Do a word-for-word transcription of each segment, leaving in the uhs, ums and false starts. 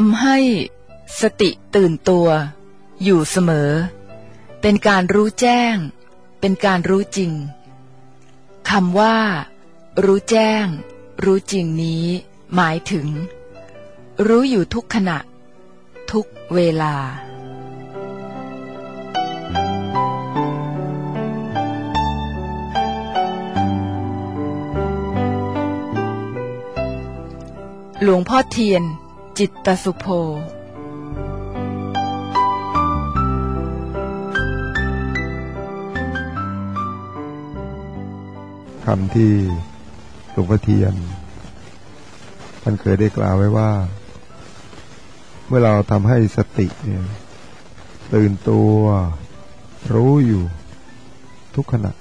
ำให้สติตื่นตัวอยู่เสมอเป็นการรู้แจ้งเป็นการรู้จริงคำว่ารู้แจ้งรู้จริงนี้หมายถึงรู้อยู่ทุกขณะทุกเวลาหลวงพ่อเทียนจิตตสุโภคำที่หลวงพ่อเทียนท่านเคยได้กล่าวไว้ว่าเมื่อเราทำให้สติเนี่ยตื่นตัวรู้อยู่ทุกขณะ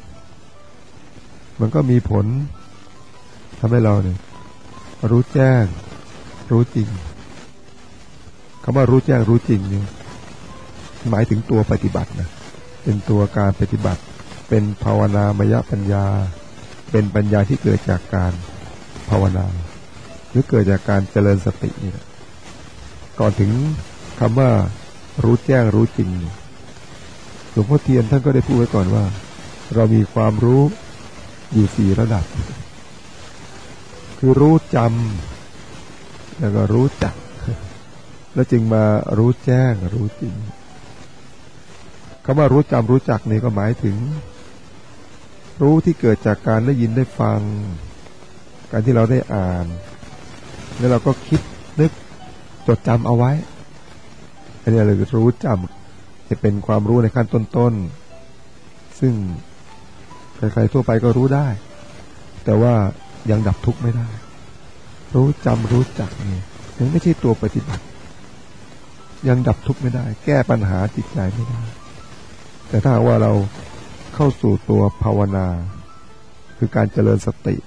มันก็มีผลทำให้เราเนี่ยรู้แจ้งรู้จริงคำว่ารู้แจ้งรู้จริงเนี่ยหมายถึงตัวปฏิบัตินะเป็นตัวการปฏิบัติเป็นภาวนามยปัญญาเป็นปัญญาที่เกิดจากการภาวนาหรือเกิดจากการเจริญสตินี่แหละก่อนถึงคำว่ารู้แจ้งรู้จริงหลวงพ่อเทียนท่านก็ได้พูดไว้ก่อนว่าเรามีความรู้อยู่สี่ระดับคือรู้จำแล้วก็รู้จักแล้วจึงมารู้แจ้งรู้จริงคำว่ารู้จำรู้จักนี่ก็หมายถึงรู้ที่เกิดจากการได้ยินได้ฟังการที่เราได้อ่านแล้วเราก็คิดนึกจดจำเอาไว้อันนี้เลยรู้จำจะเป็นความรู้ในขั้นต้นๆซึ่งใครๆทั่วไปก็รู้ได้แต่ว่ายังดับทุกข์ไม่ได้รู้จำรู้จักนี่ยังไม่ใช่ตัวปฏิบัติยังดับทุกข์ไม่ได้แก้ปัญหาจิตใจไม่ได้แต่ถ้าว่าเราเข้าสู่ตัวภาวนาคือการเจริญสติ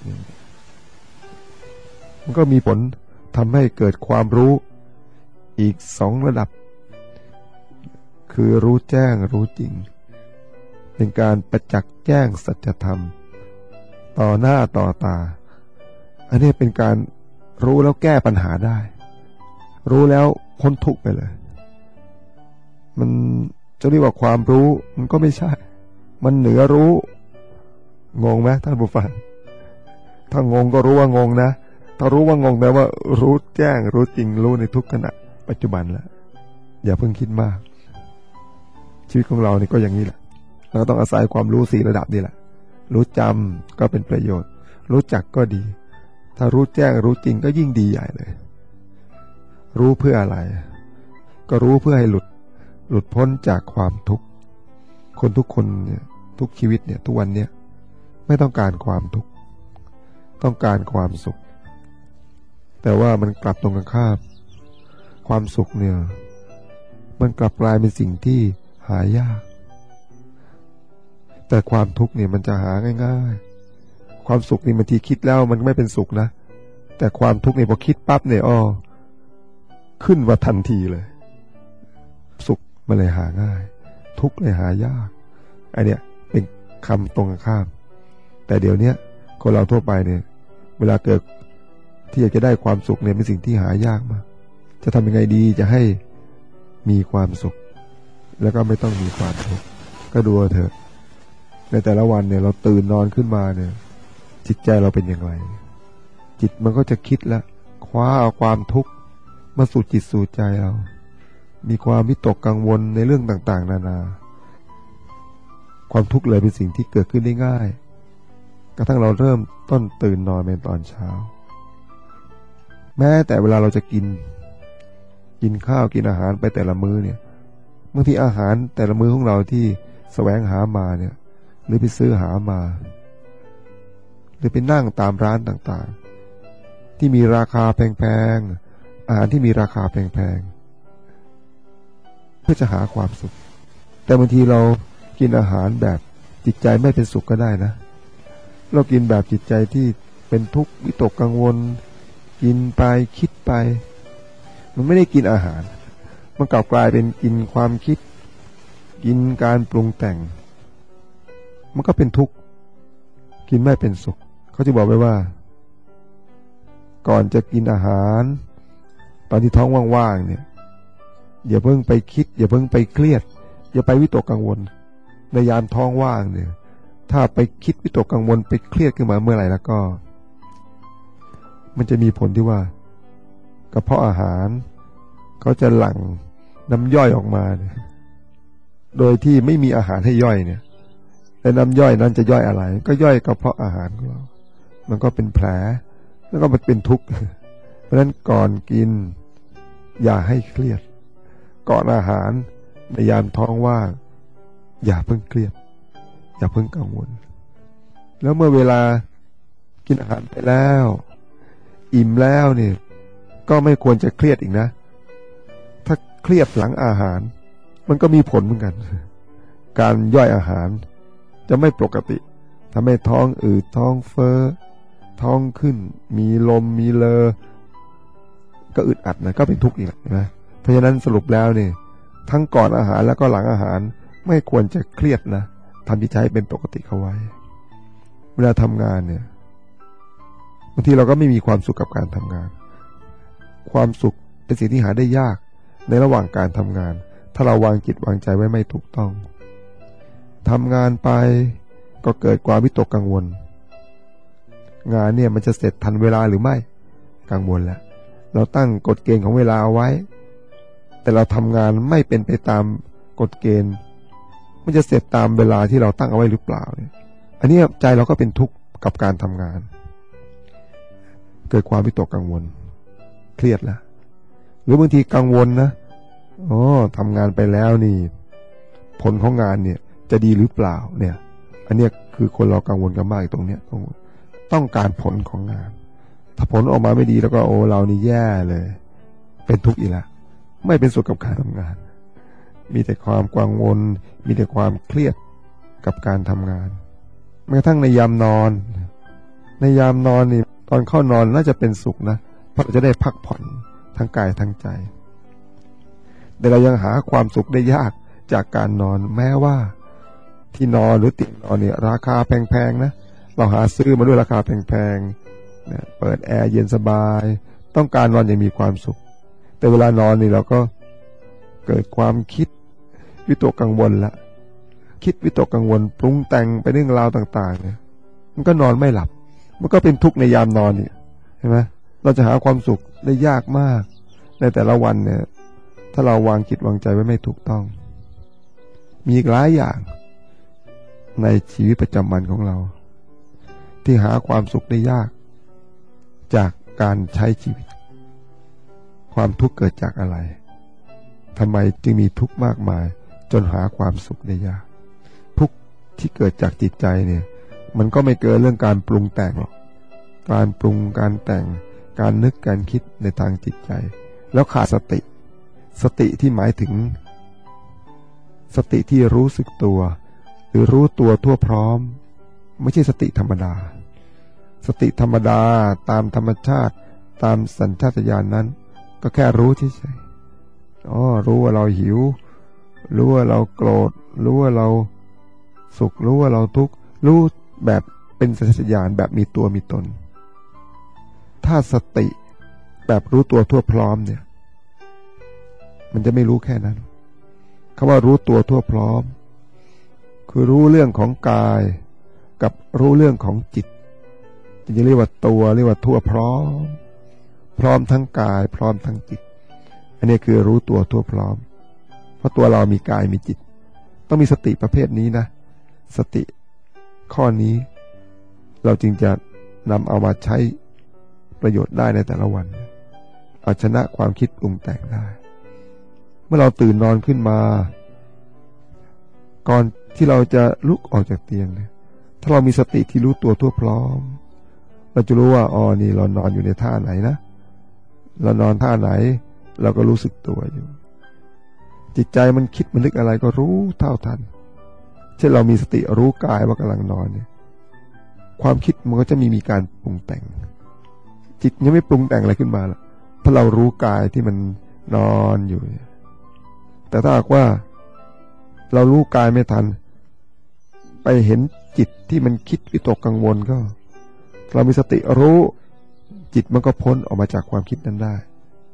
มันก็มีผลทำให้เกิดความรู้อีกสองระดับคือรู้แจ้งรู้จริงเป็นการประจักษ์แจ้งสัจธรรมต่อหน้าต่อตาอันนี้เป็นการรู้แล้วแก้ปัญหาได้รู้แล้วพ้นทุกข์ไปเลยมันจะเรียกว่าความรู้มันก็ไม่ใช่มันเหนือรู้งงไหมท่านผู้ฟังถ้างงก็รู้ว่างงนะถ้ารู้ว่างงแปลว่ารู้แจ้งรู้จริงรู้ในทุกขณะปัจจุบันแล้วอย่าเพิ่งคิดมากชีวิตของเรานี่ก็อย่างนี้แหละเราก็ต้องอาศัยความรู้สี่ระดับนี่แหละรู้จำก็เป็นประโยชน์รู้จักก็ดีถ้ารู้แจ้งรู้จริงก็ยิ่งดีใหญ่เลยรู้เพื่ออะไรก็รู้เพื่อให้หลุดหลุดพ้นจากความทุกข์คนทุกคนเนี่ยทุกชีวิตเนี่ยทุกวันเนี่ยไม่ต้องการความทุกข์ต้องการความสุขแต่ว่ามันกลับตรงกันข้ามความสุขเนี่ยมันกลับกลายเป็นสิ่งที่หายากแต่ความทุกข์เนี่ยมันจะหาง่ายๆความสุขนี่บางทีคิดแล้วมันไม่เป็นสุขนะแต่ความทุกข์เนี่ยพอคิดปั๊บเนี่ยอ้อขึ้นมาทันทีเลยสุขมันเลยหาง่ายทุกข์เลยหายากอันเนี้ยเป็นคำตรงกันข้ามแต่เดี๋ยวนี้คนเราทั่วไปเนี่ยเวลาเกิดที่อยากจะได้ความสุขเนี่ยเป็นสิ่งที่หายากมากจะทำยังไงดีจะให้มีความสุขแล้วก็ไม่ต้องมีความทุกข์ก็ดูเถอะในแต่ละวันเนี่ยเราตื่นนอนขึ้นมาเนี่ยจิตใจเราเป็นอย่างไรจิตมันก็จะคิดแล้วคว้าเอาความทุกข์มาสู่จิตสู่ใจเรามีความวิตกกังวลในเรื่องต่างๆนานาความทุกข์เลยเป็นสิ่งที่เกิดขึ้นได้ง่ายกระทั่งเราเริ่มต้นตื่นนอนในตอนเช้าแม้แต่เวลาเราจะกินกินข้าวกินอาหารไปแต่ละมื้อเนี่ยบางทีอาหารแต่ละมื้อของเราที่แสวงหามาเนี่ยหรือไปซื้อหามาหรือไปนั่งตามร้านต่างๆที่มีราคาแพงๆอาหารที่มีราคาแพงๆเพื่อจะหาความสุขแต่บางทีเรากินอาหารแบบจิตใจไม่เป็นสุขก็ได้นะเรากินแบบจิตใจที่เป็นทุกข์วิตกกังวลกินไปคิดไปมันไม่ได้กินอาหารมันกลับกลายเป็นกินความคิดกินการปรุงแต่งมันก็เป็นทุกข์กินไม่เป็นสุขเขาจะบอกไว้ว่าก่อนจะกินอาหารตอนที่ท้องว่างๆเนี่ยอย่าเพิ่งไปคิดอย่าเพิ่งไปเครียดอย่าไปวิตกกังวลในยามท้องว่างเนี่ยถ้าไปคิดวิตกกังวลไปเครียดขึ้นมาเมื่อไหร่แล้วก็มันจะมีผลที่ว่ากระเพาะอาหารเขาจะหลั่งน้ำย่อยออกมาเนี่ยโดยที่ไม่มีอาหารให้ย่อยเนี่ยแต่น้ำย่อยนั้นจะย่อยอะไรก็ย่อยกระเพาะอาหารของเรามันก็เป็นแผลแล้วก็มันเป็นทุกข์เพราะฉะนั้นก่อนกินอย่าให้เครียดก่อนอาหารในยามท้องว่างอย่าเพิ่งเครียดอย่าเพิ่งกังวลแล้วเมื่อเวลากินอาหารไปแล้วอิ่มแล้วเนี่ยก็ไม่ควรจะเครียดอีกนะถ้าเครียดหลังอาหารมันก็มีผลเหมือนกันการย่อยอาหารจะไม่ปกติทำให้ท้องอืดท้องเฟ้อท้องขึ้นมีลมมีเลอก็อึดอัดนะก็เป็นทุกข์อีกนะเพราะฉะนั้นสรุปแล้วเนี่ยทั้งก่อนอาหารแล้วก็หลังอาหารไม่ควรจะเครียดนะทำจิตใจให้เป็นปกติเข้าไว้เวลาทำงานเนี่ยบางทีเราก็ไม่มีความสุขกับการทำงานความสุขเป็นสิ่งที่หาได้ยากในระหว่างการทำงานถ้าเราวางจิตวางใจไว้ไม่ถูกต้องทำงานไปก็เกิดความวิตกกังวลงานเนี่ยมันจะเสร็จทันเวลาหรือไม่กังวลแล้วเราตั้งกฎเกณฑ์ของเวลาเอาไว้แต่เราทำงานไม่เป็นไปตามกฎเกณฑ์มันจะเสร็จตามเวลาที่เราตั้งเอาไว้หรือเปล่าเนี่ยอันนี้ใจเราก็เป็นทุกข์กับการทำงานเกิดความวิตกกังวลเครียดแล้วหรือบางทีกังวลนะอ๋อทำงานไปแล้วนี่ผลของงานเนี่ยจะดีหรือเปล่าเนี่ยอันนี้คือคนเรากังวลกันมากตรงเนี้ยต้องการผลของงานถ้าผลออกมาไม่ดีแล้วก็โอ้เรานี่แย่เลยเป็นทุกข์อีกแล้วไม่เป็นสุขกับการทำงานมีแต่ความกังวลมีแต่ความเครียดกับการทำงานแม้กระทั่งในยามนอนในยามนอนนี่ตอนเข้านอนน่าจะเป็นสุขนะเพราะเราจะได้พักผ่อนทั้งกายทั้งใจแต่เรายังหาความสุขได้ยากจากการนอนแม้ว่าที่นอนหรือเตียงนอนเนี่ยราคาแพงๆนะเราหาซื้อมาด้วยราคาแพงๆเนี่ยเปิดแอร์เย็นสบายต้องการนอนอย่างมีความสุขแต่เวลานอนนี่เราก็เกิดความคิดวิตกกังวลละคิดวิตกกังวลปรุงแต่งไปเรื่องราวต่างๆเนี่ยมันก็นอนไม่หลับมันก็เป็นทุกข์ในยามนอนนี่เห็นไหมเราจะหาความสุขได้ยากมากในแต่ละวันเนี่ยถ้าเราวางจิตวางใจไว้ไม่ถูกต้องมีอีกหลายอย่างในชีวิตประจำวันของเราที่หาความสุขได้ยากจากการใช้ชีวิตความทุกข์เกิดจากอะไรทำไมจึงมีทุกข์มากมายจนหาความสุขได้ยากทุกข์ที่เกิดจากจิตใจเนี่ยมันก็ไม่เกินเรื่องการปรุงแต่งหรอกการปรุงการแต่งการนึกการคิดในทางจิตใจแล้วขาดสติสติที่หมายถึงสติที่รู้สึกตัวหรือรู้ตัวทั่วพร้อมไม่ใช่สติธรรมดาสติธรรมดาตามธรรมชาติตามสัญชาตญาณนั้นก็แค่รู้เฉยๆอ๋อรู้ว่าเราหิวรู้ว่าเราโกรธรู้ว่าเราสุขรู้ว่าเราทุกข์รู้แบบเป็นสัญชาตญาณแบบมีตัวมีตนถ้าสติแบบรู้ตัวทั่วพร้อมเนี่ยมันจะไม่รู้แค่นั้นคำว่ารู้ตัวทั่วพร้อมคือรู้เรื่องของกายกับรู้เรื่องของจิตจะเรียกว่าตัวเรียกว่าทั่วพร้อมพร้อมทั้งกายพร้อมทั้งจิตอันนี้คือรู้ตัวทั่วพร้อมเพราะตัวเรามีกายมีจิตต้องมีสติประเภทนี้นะสติข้อนี้เราจึงจะนำเอามาใช้ประโยชน์ได้ในแต่ละวันเอาชนะความคิดปรุงแต่งได้เมื่อเราตื่นนอนขึ้นมาก่อนที่เราจะลุกออกจากเตียงเนี่ยถ้าเรามีสติที่รู้ตัวทั่วพร้อมเราจะรู้ว่าอ๋อนี่เรานอนอยู่ในท่าไหนนะเรานอนท่าไหนเราก็รู้สึกตัวอยู่จิตใจมันคิดมันนึกอะไรก็รู้เท่าทันเช่นเรามีสติรู้กายว่ากำลังนอนเนี่ยความคิดมันก็จะมีมีการปรุงแต่งจิตยังไม่ปรุงแต่งอะไรขึ้นมาหรอกเพราะเรารู้กายที่มันนอนอยู่แต่ถ้าหากว่าเรารู้กายไม่ทันไปเห็นจิตที่มันคิดวิตกกังวลก็เรามีสติรู้จิตมันก็พ้นออกมาจากความคิดนั้นได้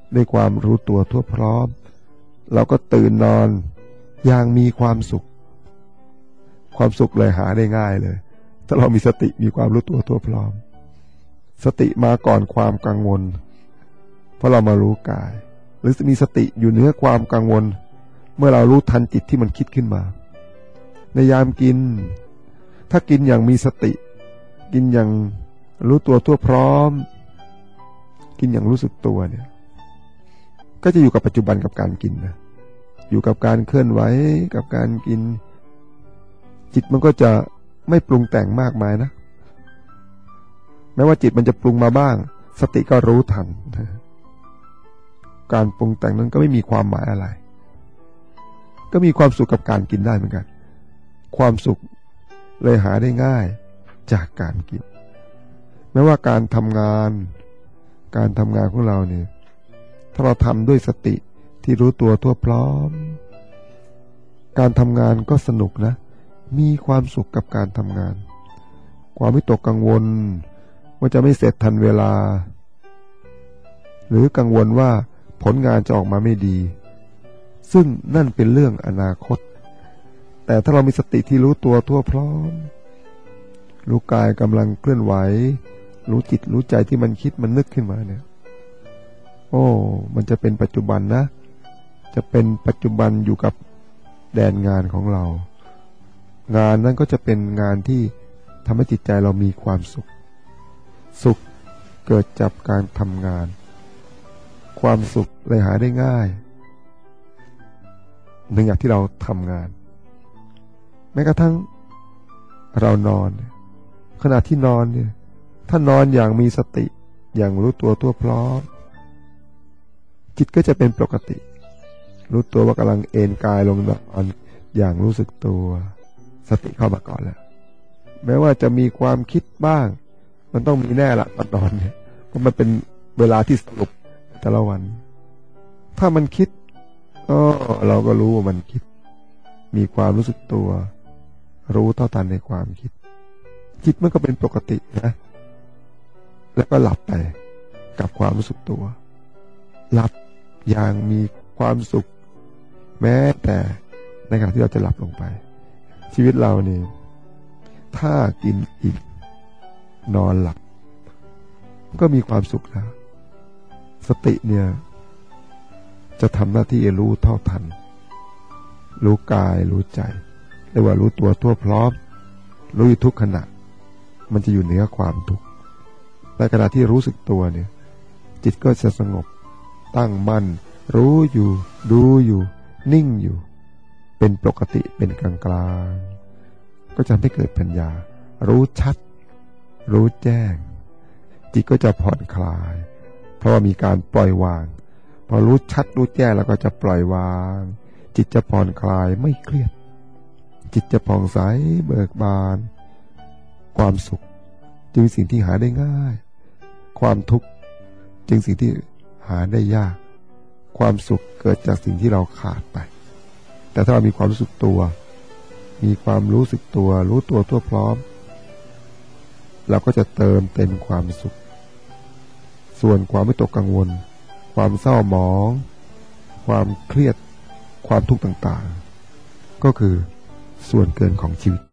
ด้วยความรู้ตัวทั่วพร้อมเราก็ตื่นนอนอย่างมีความสุขความสุขเลยหาได้ง่ายเลยถ้าเรามีสติมีความรู้ตัวทั่วพร้อมสติมาก่อนความกังวลเพราะเรามารู้กายหรือมีสติอยู่เหนือความกังวลเมื่อเรารู้ทันจิตที่มันคิดขึ้นมาในยามกินถ้ากินอย่างมีสติกินอย่างรู้ตัวทั่วพร้อมกินอย่างรู้สึกตัวเนี่ยก็จะอยู่กับปัจจุบันกับการกินนะอยู่กับการเคลื่อนไหวกับการกินจิตมันก็จะไม่ปรุงแต่งมากมายนะแม้ว่าจิตมันจะปรุงมาบ้างสติก็รู้ทันการปรุงแต่งนั้นก็ไม่มีความหมายอะไรก็มีความสุขกับการกินได้เหมือนกันความสุขเลยหาได้ง่ายจากการกินแม้ว่าการทำงานการทำงานของเราเนี่ยถ้าเราทำด้วยสติที่รู้ตัวทั่วพร้อมการทำงานก็สนุกนะมีความสุขกับการทำงานความวิตกกังวลว่าจะไม่เสร็จทันเวลาหรือกังวลว่าผลงานจะออกมาไม่ดีซึ่งนั่นเป็นเรื่องอนาคตแต่ถ้าเรามีสติที่รู้ตัวทั่วพร้อมรู้กายกำลังเคลื่อนไหวรู้จิตรู้ใจที่มันคิดมันนึกขึ้นมาเนี่ยโอ้มันจะเป็นปัจจุบันนะจะเป็นปัจจุบันอยู่กับแดนงานของเรางานนั้นก็จะเป็นงานที่ทำให้จิตใจเรามีความสุขสุขเกิดจากการทำงานความสุขเลยหาได้ง่ายหนึ่งอย่างที่เราทำงานแม้กระทั่งเรานอนขณะที่นอนเนี่ยถ้านอนอย่างมีสติอย่างรู้ตัวทั่วพร้อมจิตก็จะเป็นปกติรู้ตัวว่ากำลังเอนกายลงนอนอย่างรู้สึกตัวสติเข้ามาก่อนแล้วแม้ว่าจะมีความคิดบ้างมันต้องมีแน่ละตอนนอนเนี่ยเพราะมันเป็นเวลาที่สรุปแต่ละวันถ้ามันคิดอ๋อเราก็รู้ว่ามันคิดมีความรู้สึกตัวรู้เท่าทันในความคิดจิตมันก็เป็นปกตินะแล้วก็หลับไปกับความรู้สึกตัวหลับอย่างมีความสุขแม้แต่ในขณะที่เราจะหลับลงไปชีวิตเรานี่ถ้ากินอิ่มนอนหลับก็มีความสุขแล้วสติเนี่ยจะทำหน้าที่รู้เท่าทันรู้กายรู้ใจเรียกว่ารู้ตัวทั่วพร้อมรู้อยู่ทุกขณะมันจะอยู่เหนือความทุกข์ในขณะที่รู้สึกตัวเนี่ยจิตก็จะสงบตั้งมั่นรู้อยู่ดูอยู่นิ่งอยู่เป็นปกติเป็นกลางกลางก็จะไม่เกิดปัญญารู้ชัดรู้แจ้งจิตก็จะผ่อนคลายเพราะว่ามีการปล่อยวางพอรู้ชัดรู้แจ้งแล้วก็จะปล่อยวางจิตจะผ่อนคลายไม่เครียดจิตจะผ่องใสเบิกบานความสุขจึงสิ่งที่หาได้ง่ายความทุกข์จึงสิ่งที่หาได้ยากความสุขเกิดจากสิ่งที่เราขาดไปแต่ถ้าเรามีความรู้สึกตัวมีความรู้สึกตัวรู้ตัวทั่วพร้อมเราก็จะเติมเต็มความสุขส่วนความไม่ตกกังวลความเศร้าหมองความเครียดความทุกข์ต่างๆก็คือส่วนเกินของชีวิต